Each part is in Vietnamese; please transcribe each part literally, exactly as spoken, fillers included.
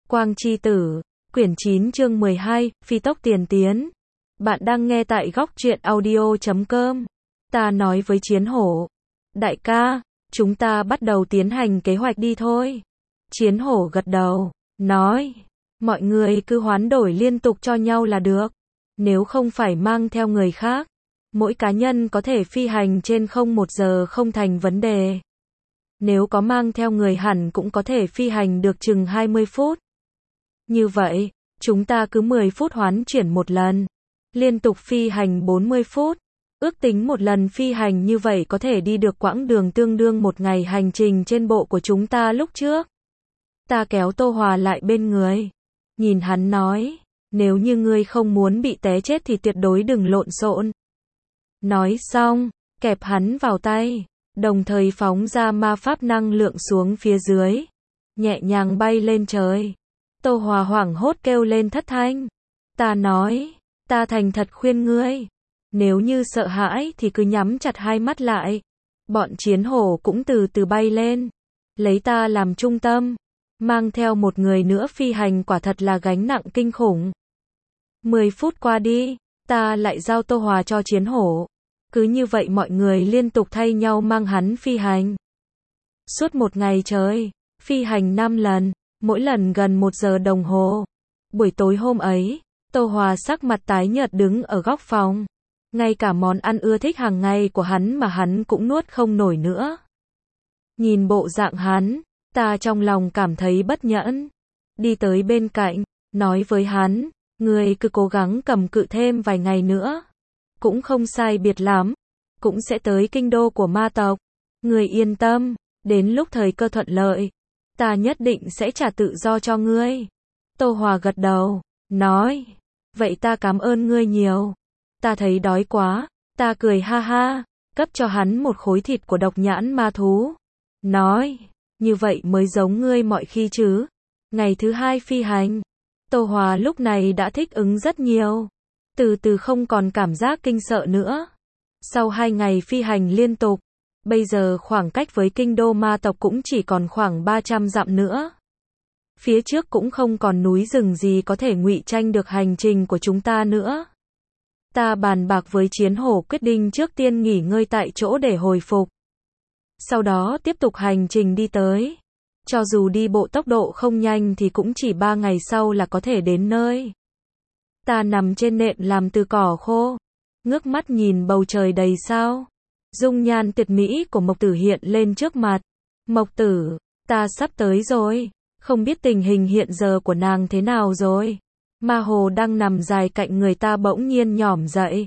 Quang Chi Tử, quyển chín chương mười hai, Phi tốc tiền tiến. Bạn đang nghe tại góc truyện audio chấm com. Ta nói với Chiến Hổ. Đại ca, chúng ta bắt đầu tiến hành kế hoạch đi thôi. Chiến Hổ gật đầu, nói. Mọi người cứ hoán đổi liên tục cho nhau là được. Nếu không phải mang theo người khác, mỗi cá nhân có thể phi hành trên không một giờ không thành vấn đề. Nếu có mang theo người hẳn cũng có thể phi hành được chừng hai mươi phút. Như vậy, chúng ta cứ mười phút hoán chuyển một lần. Liên tục phi hành bốn mươi phút. Ước tính một lần phi hành như vậy có thể đi được quãng đường tương đương một ngày hành trình trên bộ của chúng ta lúc trước. Ta kéo Tô Hòa lại bên người. Nhìn hắn nói, nếu như ngươi không muốn bị té chết thì tuyệt đối đừng lộn xộn. Nói xong, kẹp hắn vào tay, đồng thời phóng ra ma pháp năng lượng xuống phía dưới, nhẹ nhàng bay lên trời. Tô Hòa hoảng hốt kêu lên thất thanh. Ta nói, ta thành thật khuyên ngươi, nếu như sợ hãi thì cứ nhắm chặt hai mắt lại. Bọn Chiến Hổ cũng từ từ bay lên, lấy ta làm trung tâm, mang theo một người nữa phi hành quả thật là gánh nặng kinh khủng. Mười phút qua đi, ta lại giao Tô Hòa cho Chiến Hổ. Cứ như vậy mọi người liên tục thay nhau mang hắn phi hành. Suốt một ngày trời, phi hành năm lần, mỗi lần gần một giờ đồng hồ. Buổi tối hôm ấy, Tô Hòa sắc mặt tái nhợt đứng ở góc phòng. Ngay cả món ăn ưa thích hàng ngày của hắn mà hắn cũng nuốt không nổi nữa. Nhìn bộ dạng hắn, ta trong lòng cảm thấy bất nhẫn. Đi tới bên cạnh, nói với hắn, ngươi cứ cố gắng cầm cự thêm vài ngày nữa. Cũng không sai biệt lắm, cũng sẽ tới kinh đô của ma tộc. Ngươi yên tâm, đến lúc thời cơ thuận lợi, ta nhất định sẽ trả tự do cho ngươi. Tô Hòa gật đầu, nói, vậy ta cảm ơn ngươi nhiều. Ta thấy đói quá, ta cười ha ha, cấp cho hắn một khối thịt của độc nhãn ma thú. Nói, như vậy mới giống ngươi mọi khi chứ. Ngày thứ hai phi hành, Tô Hòa lúc này đã thích ứng rất nhiều. Từ từ không còn cảm giác kinh sợ nữa. Sau hai ngày phi hành liên tục, bây giờ khoảng cách với kinh đô ma tộc cũng chỉ còn khoảng ba trăm dặm nữa. Phía trước cũng không còn núi rừng gì có thể ngụy tranh được hành trình của chúng ta nữa. Ta bàn bạc với Chiến Hổ quyết định trước tiên nghỉ ngơi tại chỗ để hồi phục. Sau đó tiếp tục hành trình đi tới. Cho dù đi bộ tốc độ không nhanh thì cũng chỉ ba ngày sau là có thể đến nơi. Ta nằm trên nệm làm từ cỏ khô, ngước mắt nhìn bầu trời đầy sao. Dung nhan tuyệt mỹ của Mộc Tử hiện lên trước mặt. Mộc Tử, ta sắp tới rồi, không biết tình hình hiện giờ của nàng thế nào rồi. Ma Hồ đang nằm dài cạnh người ta bỗng nhiên nhỏm dậy.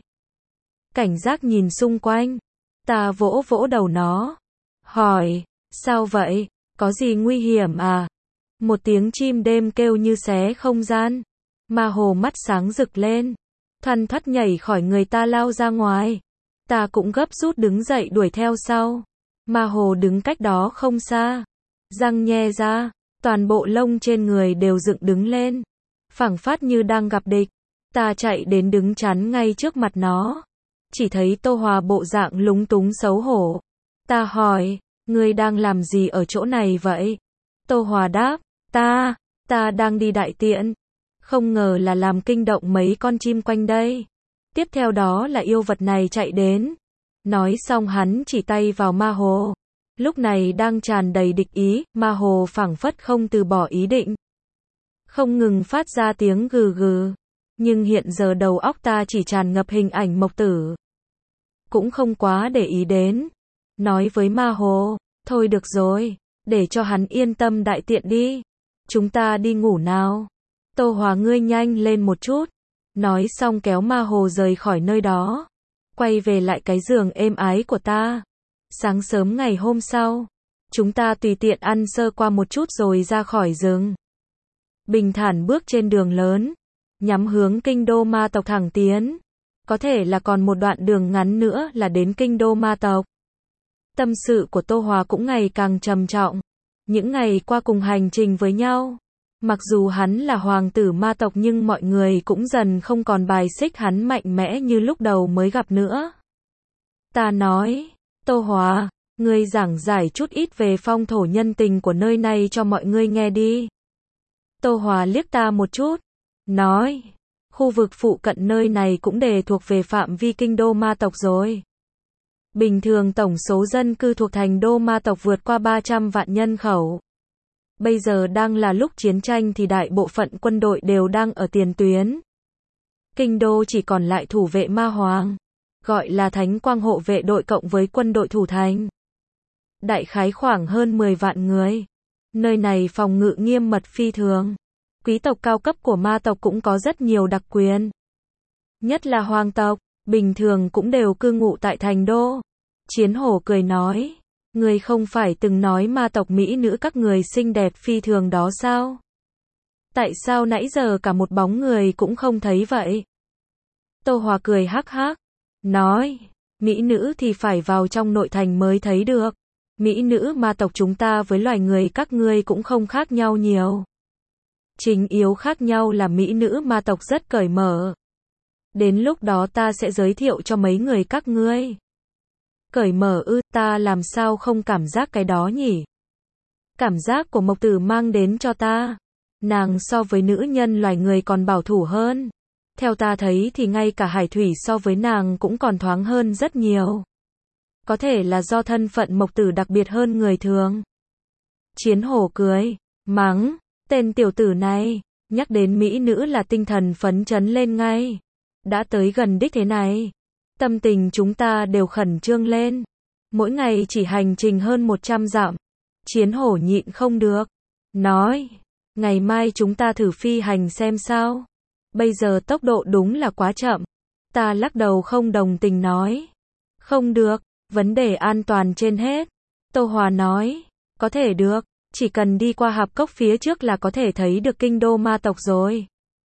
Cảnh giác nhìn xung quanh, ta vỗ vỗ đầu nó, hỏi, sao vậy, có gì nguy hiểm à? Một tiếng chim đêm kêu như xé không gian. Ma Hồ mắt sáng rực lên, thoăn thoắt nhảy khỏi người ta lao ra ngoài. Ta cũng gấp rút đứng dậy đuổi theo sau. Ma Hồ đứng cách đó không xa, răng nhe ra, toàn bộ lông trên người đều dựng đứng lên, phảng phất như đang gặp địch. Ta chạy đến đứng chắn ngay trước mặt nó. Chỉ thấy Tô Hòa bộ dạng lúng túng xấu hổ. Ta hỏi, ngươi đang làm gì ở chỗ này vậy? Tô Hòa đáp, ta, ta đang đi đại tiện. Không ngờ là làm kinh động mấy con chim quanh đây. Tiếp theo đó là yêu vật này chạy đến. Nói xong hắn chỉ tay vào Ma Hồ. Lúc này đang tràn đầy địch ý, Ma Hồ phảng phất không từ bỏ ý định. Không ngừng phát ra tiếng gừ gừ. Nhưng hiện giờ đầu óc ta chỉ tràn ngập hình ảnh Mộc Tử. Cũng không quá để ý đến. Nói với Ma Hồ, thôi được rồi, để cho hắn yên tâm đại tiện đi. Chúng ta đi ngủ nào. Tô Hòa ngươi nhanh lên một chút. Nói xong kéo Ma Hồ rời khỏi nơi đó. Quay về lại cái giường êm ái của ta. Sáng sớm ngày hôm sau, chúng ta tùy tiện ăn sơ qua một chút rồi ra khỏi rừng. Bình thản bước trên đường lớn, nhắm hướng kinh đô ma tộc thẳng tiến. Có thể là còn một đoạn đường ngắn nữa là đến kinh đô ma tộc. Tâm sự của Tô Hòa cũng ngày càng trầm trọng. Những ngày qua cùng hành trình với nhau, mặc dù hắn là hoàng tử ma tộc nhưng mọi người cũng dần không còn bài xích hắn mạnh mẽ như lúc đầu mới gặp nữa. Ta nói, Tô Hòa, ngươi giảng giải chút ít về phong thổ nhân tình của nơi này cho mọi người nghe đi. Tô Hòa liếc ta một chút, nói, khu vực phụ cận nơi này cũng đều thuộc về phạm vi kinh đô ma tộc rồi. Bình thường tổng số dân cư thuộc thành đô ma tộc vượt qua ba trăm vạn nhân khẩu. Bây giờ đang là lúc chiến tranh thì đại bộ phận quân đội đều đang ở tiền tuyến. Kinh đô chỉ còn lại thủ vệ ma hoàng, gọi là Thánh Quang hộ vệ đội cộng với quân đội thủ thành. Đại khái khoảng hơn mười vạn người. Nơi này phòng ngự nghiêm mật phi thường. Quý tộc cao cấp của ma tộc cũng có rất nhiều đặc quyền. Nhất là hoàng tộc, bình thường cũng đều cư ngụ tại thành đô. Chiến hổ cười nói, người không phải từng nói ma tộc mỹ nữ các người xinh đẹp phi thường đó sao? Tại sao nãy giờ cả một bóng người cũng không thấy vậy? Tô Hòa cười hắc hắc, nói, mỹ nữ thì phải vào trong nội thành mới thấy được. Mỹ nữ ma tộc chúng ta với loài người các ngươi cũng không khác nhau nhiều. Chính yếu khác nhau là mỹ nữ ma tộc rất cởi mở. Đến lúc đó ta sẽ giới thiệu cho mấy người các ngươi. Cởi mở ư, ta làm sao không cảm giác cái đó nhỉ? Cảm giác của Mộc Tử mang đến cho ta. Nàng so với nữ nhân loài người còn bảo thủ hơn. Theo ta thấy thì ngay cả Hải Thủy so với nàng cũng còn thoáng hơn rất nhiều. Có thể là do thân phận Mộc Tử đặc biệt hơn người thường. Chiến hổ cười, mắng, tên tiểu tử này, nhắc đến mỹ nữ là tinh thần phấn chấn lên ngay. Đã tới gần đích thế này, tâm tình chúng ta đều khẩn trương lên. Mỗi ngày chỉ hành trình hơn một trăm dặm. Chiến hổ nhịn không được, nói, ngày mai chúng ta thử phi hành xem sao. Bây giờ tốc độ đúng là quá chậm. Ta lắc đầu không đồng tình nói, không được, vấn đề an toàn trên hết. Tô Hòa nói, có thể được, chỉ cần đi qua hạp cốc phía trước là có thể thấy được kinh đô ma tộc rồi.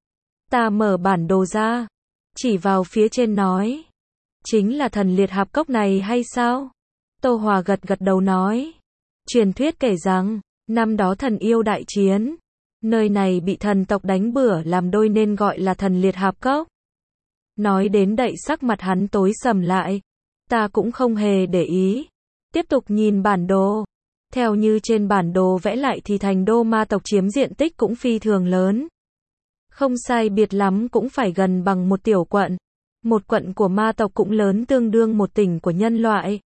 Ta mở bản đồ ra, chỉ vào phía trên nói, chính là thần liệt hạp cốc này hay sao? Tô Hòa gật gật đầu nói, truyền thuyết kể rằng, năm đó thần yêu đại chiến, nơi này bị thần tộc đánh bừa làm đôi nên gọi là thần liệt hạp cốc. Nói đến đậy sắc mặt hắn tối sầm lại. Ta cũng không hề để ý. Tiếp tục nhìn bản đồ. Theo như trên bản đồ vẽ lại thì thành đô ma tộc chiếm diện tích cũng phi thường lớn. Không sai biệt lắm cũng phải gần bằng một tiểu quận. Một quận của ma tộc cũng lớn tương đương một tỉnh của nhân loại.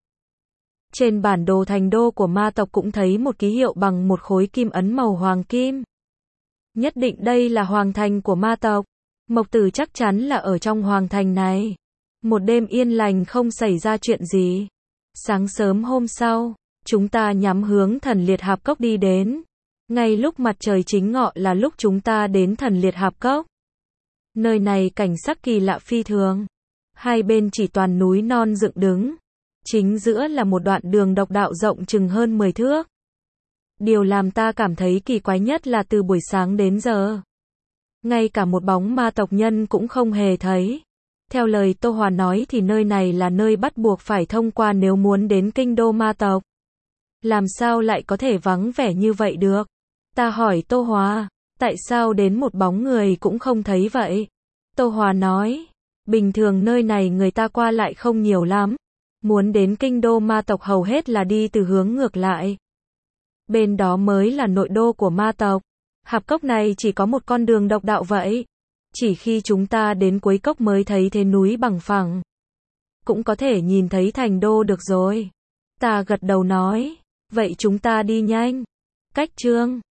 Trên bản đồ thành đô của ma tộc cũng thấy một ký hiệu bằng một khối kim ấn màu hoàng kim. Nhất định đây là hoàng thành của ma tộc. Mộc Tử chắc chắn là ở trong hoàng thành này. Một đêm yên lành không xảy ra chuyện gì. Sáng sớm hôm sau, chúng ta nhắm hướng thần liệt hạp cốc đi đến. Ngay lúc mặt trời chính ngọ là lúc chúng ta đến thần liệt hạp cốc. Nơi này cảnh sắc kỳ lạ phi thường. Hai bên chỉ toàn núi non dựng đứng. Chính giữa là một đoạn đường độc đạo rộng chừng hơn mười thước. Điều làm ta cảm thấy kỳ quái nhất là từ buổi sáng đến giờ, ngay cả một bóng ma tộc nhân cũng không hề thấy. Theo lời Tô Hòa nói thì nơi này là nơi bắt buộc phải thông qua nếu muốn đến kinh đô ma tộc. Làm sao lại có thể vắng vẻ như vậy được? Ta hỏi Tô Hòa, tại sao đến một bóng người cũng không thấy vậy? Tô Hòa nói, bình thường nơi này người ta qua lại không nhiều lắm. Muốn đến kinh đô ma tộc hầu hết là đi từ hướng ngược lại. Bên đó mới là nội đô của ma tộc. Hạp cốc này chỉ có một con đường độc đạo vậy. Chỉ khi chúng ta đến cuối cốc mới thấy thế núi bằng phẳng. Cũng có thể nhìn thấy thành đô được rồi. Ta gật đầu nói, vậy chúng ta đi nhanh. Cách chương